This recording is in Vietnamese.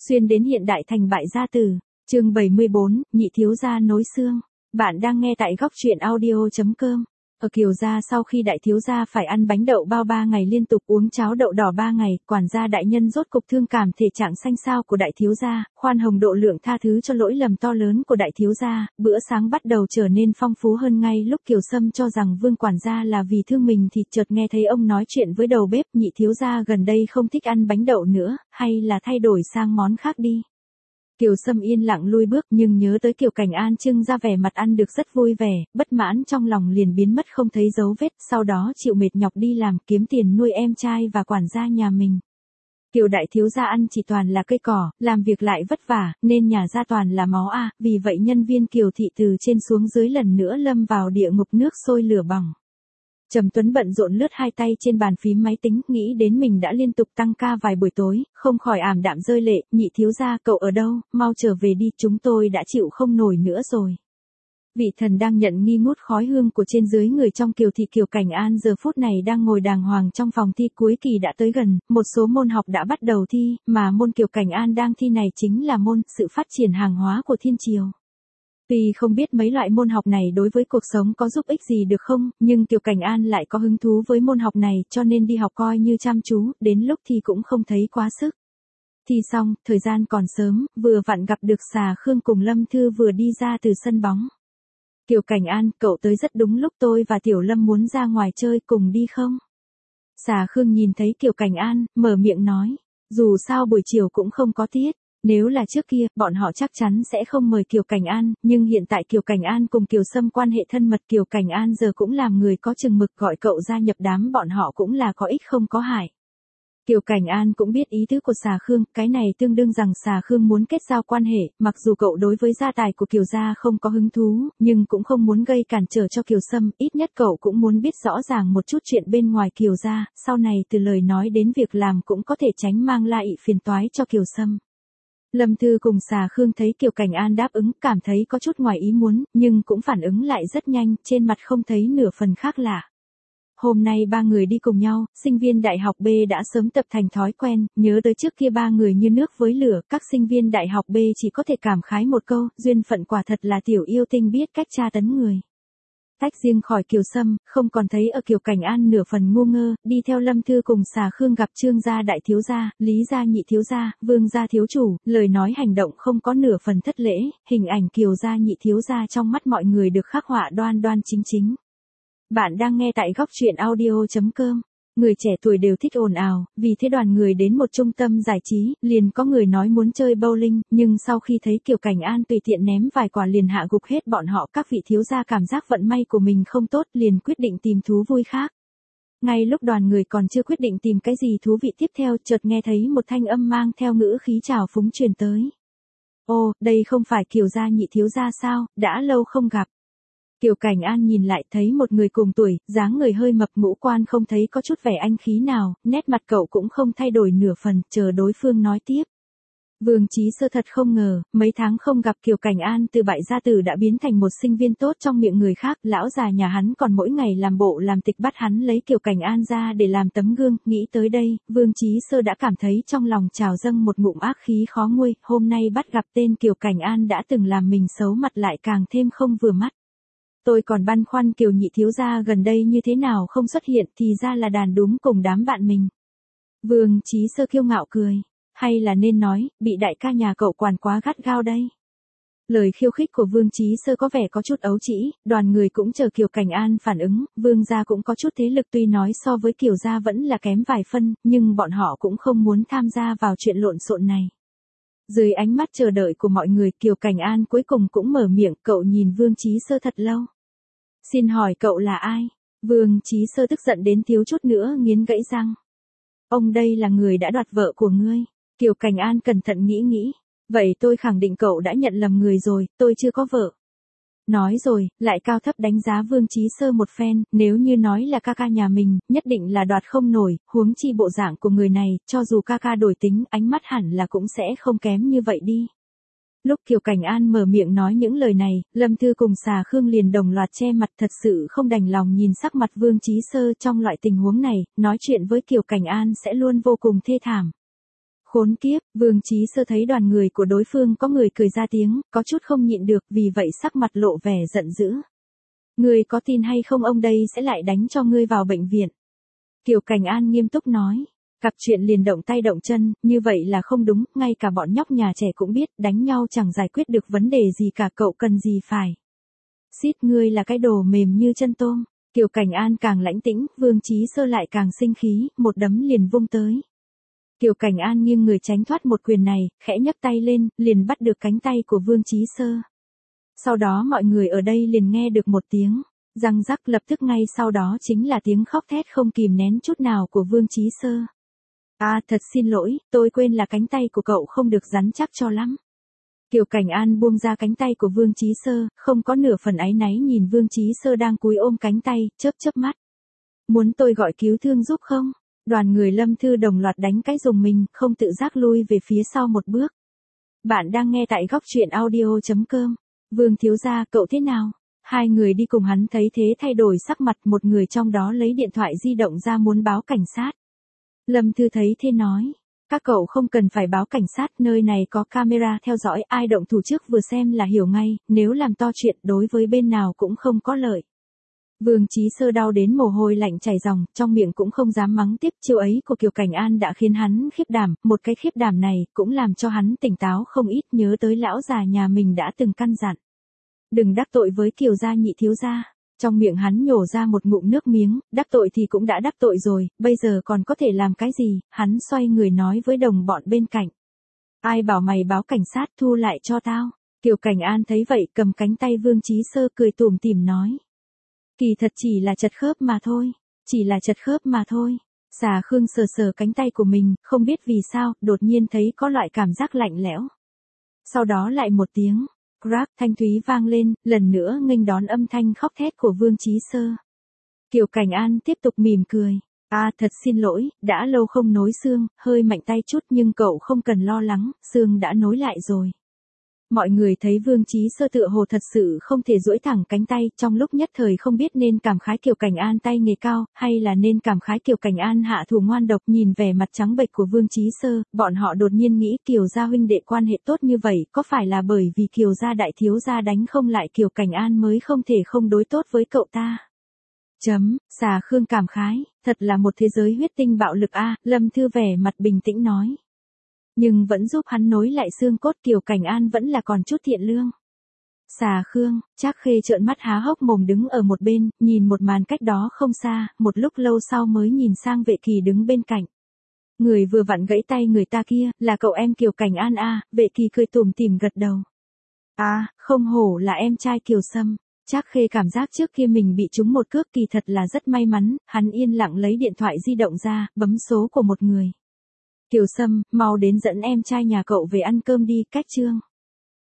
Xuyên đến hiện đại thành bại gia tử, chương 74, nhị thiếu gia nối xương. Bạn đang nghe tại góc truyện audio.com. Ở Kiều gia sau khi đại thiếu gia phải ăn bánh đậu bao 3 ngày liên tục uống cháo đậu đỏ 3 ngày, quản gia đại nhân rốt cục thương cảm thể trạng xanh xao của đại thiếu gia, khoan hồng độ lượng tha thứ cho lỗi lầm to lớn của đại thiếu gia, bữa sáng bắt đầu trở nên phong phú hơn. Ngay lúc Kiều Sâm cho rằng Vương quản gia là vì thương mình thì chợt nghe thấy ông nói chuyện với đầu bếp, nhị thiếu gia gần đây không thích ăn bánh đậu nữa, hay là thay đổi sang món khác đi. Kiều Sâm yên lặng lui bước, nhưng nhớ tới Kiều Cảnh An trưng ra vẻ mặt ăn được rất vui vẻ, bất mãn trong lòng liền biến mất không thấy dấu vết, sau đó chịu mệt nhọc đi làm kiếm tiền nuôi em trai và quản gia nhà mình. Kiều đại thiếu gia ăn chỉ toàn là cây cỏ, làm việc lại vất vả, nên nhà gia toàn là máu a, vì vậy nhân viên Kiều thị từ trên xuống dưới lần nữa lâm vào địa ngục nước sôi lửa bỏng. Trầm Tuấn bận rộn lướt hai tay trên bàn phím máy tính, nghĩ đến mình đã liên tục tăng ca vài buổi tối, không khỏi ảm đạm rơi lệ. Nhị thiếu gia, cậu ở đâu, mau trở về đi, chúng tôi đã chịu không nổi nữa rồi. Vị thần đang nhận nghi ngút khói hương của trên dưới người trong Kiều thị Kiều Cảnh An giờ phút này đang ngồi đàng hoàng trong phòng thi, cuối kỳ đã tới gần, một số môn học đã bắt đầu thi, mà môn Kiều Cảnh An đang thi này chính là môn sự phát triển hàng hóa của thiên triều. Tuy không biết mấy loại môn học này đối với cuộc sống có giúp ích gì được không, nhưng Kiều Cảnh An lại có hứng thú với môn học này, cho nên đi học coi như chăm chú, đến lúc thi cũng không thấy quá sức. Thi xong, thời gian còn sớm, vừa vặn gặp được Xà Khương cùng Lâm Thư vừa đi ra từ sân bóng. Kiều Cảnh An, cậu tới rất đúng lúc, tôi và Tiểu Lâm muốn ra ngoài chơi, cùng đi không? Xà Khương nhìn thấy Kiều Cảnh An, mở miệng nói, dù sao buổi chiều cũng không có tiết. Nếu là trước kia, bọn họ chắc chắn sẽ không mời Kiều Cảnh An, nhưng hiện tại Kiều Cảnh An cùng Kiều Sâm quan hệ thân mật, Kiều Cảnh An giờ cũng làm người có chừng mực, gọi cậu gia nhập đám bọn họ cũng là có ích không có hại. Kiều Cảnh An cũng biết ý tứ của Xà Khương, cái này tương đương rằng Xà Khương muốn kết giao quan hệ, mặc dù cậu đối với gia tài của Kiều gia không có hứng thú, nhưng cũng không muốn gây cản trở cho Kiều Sâm, ít nhất cậu cũng muốn biết rõ ràng một chút chuyện bên ngoài Kiều gia, sau này từ lời nói đến việc làm cũng có thể tránh mang lại phiền toái cho Kiều Sâm. Lâm Thư cùng Xà Khương thấy Kiều Cảnh An đáp ứng, cảm thấy có chút ngoài ý muốn, nhưng cũng phản ứng lại rất nhanh, trên mặt không thấy nửa phần khác lạ. Hôm nay ba người đi cùng nhau, sinh viên đại học B đã sớm tập thành thói quen, nhớ tới trước kia ba người như nước với lửa, các sinh viên đại học B chỉ có thể cảm khái một câu, duyên phận quả thật là tiểu yêu tinh biết cách tra tấn người. Tách riêng khỏi Kiều Sâm, không còn thấy ở Kiều Cảnh An nửa phần ngu ngơ, đi theo Lâm Thư cùng Xà Khương gặp Trương gia đại thiếu gia, Lý gia nhị thiếu gia, Vương gia thiếu chủ, lời nói hành động không có nửa phần thất lễ, hình ảnh Kiều gia nhị thiếu gia trong mắt mọi người được khắc họa đoan đoan chính chính. Bạn đang nghe tại góc truyện audio.com. Người trẻ tuổi đều thích ồn ào, vì thế đoàn người đến một trung tâm giải trí, liền có người nói muốn chơi bowling, nhưng sau khi thấy Kiều Cảnh An tùy tiện ném vài quả liền hạ gục hết bọn họ, các vị thiếu gia cảm giác vận may của mình không tốt, liền quyết định tìm thú vui khác. Ngay lúc đoàn người còn chưa quyết định tìm cái gì thú vị tiếp theo, chợt nghe thấy một thanh âm mang theo ngữ khí trào phúng truyền tới. Ô, đây không phải Kiều gia nhị thiếu gia sao, đã lâu không gặp. Kiều Cảnh An nhìn lại thấy một người cùng tuổi, dáng người hơi mập, ngũ quan không thấy có chút vẻ anh khí nào, nét mặt cậu cũng không thay đổi nửa phần, chờ đối phương nói tiếp. Vương Chí Sơ thật không ngờ, mấy tháng không gặp Kiều Cảnh An từ bại gia tử đã biến thành một sinh viên tốt trong miệng người khác, lão già nhà hắn còn mỗi ngày làm bộ làm tịch bắt hắn lấy Kiều Cảnh An ra để làm tấm gương, nghĩ tới đây, Vương Chí Sơ đã cảm thấy trong lòng trào dâng một ngụm ác khí khó nguôi, hôm nay bắt gặp tên Kiều Cảnh An đã từng làm mình xấu mặt lại càng thêm không vừa mắt. Tôi còn băn khoăn Kiều nhị thiếu gia gần đây như thế nào không xuất hiện, thì ra là đàn đúng cùng đám bạn mình. Vương Chí Sơ kiêu ngạo cười, hay là nên nói, bị đại ca nhà cậu quản quá gắt gao đây. Lời khiêu khích của Vương Chí Sơ có vẻ có chút ấu trĩ, đoàn người cũng chờ Kiều Cảnh An phản ứng, Vương gia cũng có chút thế lực, tuy nói so với Kiều gia vẫn là kém vài phân, nhưng bọn họ cũng không muốn tham gia vào chuyện lộn xộn này. Dưới ánh mắt chờ đợi của mọi người, Kiều Cảnh An cuối cùng cũng mở miệng, cậu nhìn Vương Chí Sơ thật lâu. Xin hỏi cậu là ai? Vương Chí Sơ tức giận đến thiếu chút nữa nghiến gãy răng. Ông đây là người đã đoạt vợ của ngươi. Kiều Cảnh An cẩn thận nghĩ. Vậy tôi khẳng định cậu đã nhận lầm người rồi, tôi chưa có vợ. Nói rồi, lại cao thấp đánh giá Vương Chí Sơ một phen, nếu như nói là ca ca nhà mình, nhất định là đoạt không nổi, huống chi bộ dạng của người này, cho dù ca ca đổi tính, ánh mắt hẳn là cũng sẽ không kém như vậy đi. Lúc Kiều Cảnh An mở miệng nói những lời này, Lâm Thư cùng Xà Khương liền đồng loạt che mặt, thật sự không đành lòng nhìn sắc mặt Vương Chí Sơ trong loại tình huống này, nói chuyện với Kiều Cảnh An sẽ luôn vô cùng thê thảm. Khốn kiếp, Vương Chí Sơ thấy đoàn người của đối phương có người cười ra tiếng, có chút không nhịn được, vì vậy sắc mặt lộ vẻ giận dữ. Ngươi có tin hay không ông đây sẽ lại đánh cho ngươi vào bệnh viện. Kiều Cảnh An nghiêm túc nói. Gặp chuyện liền động tay động chân, như vậy là không đúng, ngay cả bọn nhóc nhà trẻ cũng biết, đánh nhau chẳng giải quyết được vấn đề gì cả, cậu cần gì phải. Xít, ngươi là cái đồ mềm như chân tôm. Kiều Cảnh An càng lãnh tĩnh, Vương Chí Sơ lại càng sinh khí, một đấm liền vung tới. Kiều Cảnh An nghiêng người tránh thoát một quyền này, khẽ nhấc tay lên, liền bắt được cánh tay của Vương Chí Sơ. Sau đó mọi người ở đây liền nghe được một tiếng răng rắc, lập tức ngay sau đó chính là tiếng khóc thét không kìm nén chút nào của Vương Chí Sơ. Thật xin lỗi, tôi quên là cánh tay của cậu không được rắn chắc cho lắm. Kiều Cảnh An buông ra cánh tay của Vương Chí Sơ, không có nửa phần áy náy nhìn Vương Chí Sơ đang cúi ôm cánh tay, chớp chớp mắt. Muốn tôi gọi cứu thương giúp không? Đoàn người Lâm Thư đồng loạt đánh cái rùng mình, không tự giác lui về phía sau một bước. Bạn đang nghe tại góc truyện audio.com. Vương thiếu gia, cậu thế nào? Hai người đi cùng hắn thấy thế thay đổi sắc mặt, một người trong đó lấy điện thoại di động ra muốn báo cảnh sát. Lâm Thư thấy thế nói. Các cậu không cần phải báo cảnh sát, nơi này có camera theo dõi, ai động thủ trước vừa xem là hiểu ngay, nếu làm to chuyện đối với bên nào cũng không có lợi. Vương Chí Sơ đau đến mồ hôi lạnh chảy ròng, trong miệng cũng không dám mắng tiếp, chiêu ấy của Kiều Cảnh An đã khiến hắn khiếp đảm, một cái khiếp đảm này cũng làm cho hắn tỉnh táo không ít, nhớ tới lão già nhà mình đã từng căn dặn. Đừng đắc tội với Kiều gia nhị thiếu gia. Trong miệng hắn nhổ ra một ngụm nước miếng, đắc tội thì cũng đã đắc tội rồi, bây giờ còn có thể làm cái gì, hắn xoay người nói với đồng bọn bên cạnh. Ai bảo mày báo cảnh sát, thu lại cho tao. Kiều Cảnh An thấy vậy cầm cánh tay Vương Chí Sơ cười tủm tỉm nói. Kỳ thật chỉ là chật khớp mà thôi, chỉ là chật khớp mà thôi. Xà Khương sờ sờ cánh tay của mình, không biết vì sao, đột nhiên thấy có loại cảm giác lạnh lẽo. Sau đó lại một tiếng crack thanh thúy vang lên, lần nữa nghênh đón âm thanh khóc thét của Vương Chí Sơ. Kiều Cảnh An tiếp tục mỉm cười. Thật xin lỗi, đã lâu không nối xương, hơi mạnh tay chút nhưng cậu không cần lo lắng, xương đã nối lại rồi. Mọi người thấy Vương Chí Sơ tựa hồ thật sự không thể duỗi thẳng cánh tay, trong lúc nhất thời không biết nên cảm khái Kiều Cảnh An tay nghề cao, hay là nên cảm khái Kiều Cảnh An hạ thủ ngoan độc. Nhìn vẻ mặt trắng bệch của Vương Chí Sơ, bọn họ đột nhiên nghĩ Kiều gia huynh đệ quan hệ tốt như vậy, có phải là bởi vì Kiều gia đại thiếu gia đánh không lại Kiều Cảnh An mới không thể không đối tốt với cậu ta. Xà Khương cảm khái, thật là một thế giới huyết tinh bạo lực Lâm Thư vẻ mặt bình tĩnh nói. Nhưng vẫn giúp hắn nối lại xương cốt, Kiều Cảnh An vẫn là còn chút thiện lương. Xà Khương, Trác Khê trợn mắt há hốc mồm đứng ở một bên, nhìn một màn cách đó không xa, một lúc lâu sau mới nhìn sang Vệ Kỳ đứng bên cạnh. Người vừa vặn gãy tay người ta kia, là cậu em Kiều Cảnh An Vệ Kỳ cười tủm tỉm gật đầu. Không hổ là em trai Kiều Sâm. Trác Khê cảm giác trước kia mình bị trúng một cước kỳ thật là rất may mắn, hắn yên lặng lấy điện thoại di động ra, bấm số của một người. Kiều Sâm, mau đến dẫn em trai nhà cậu về ăn cơm đi, cách Trương.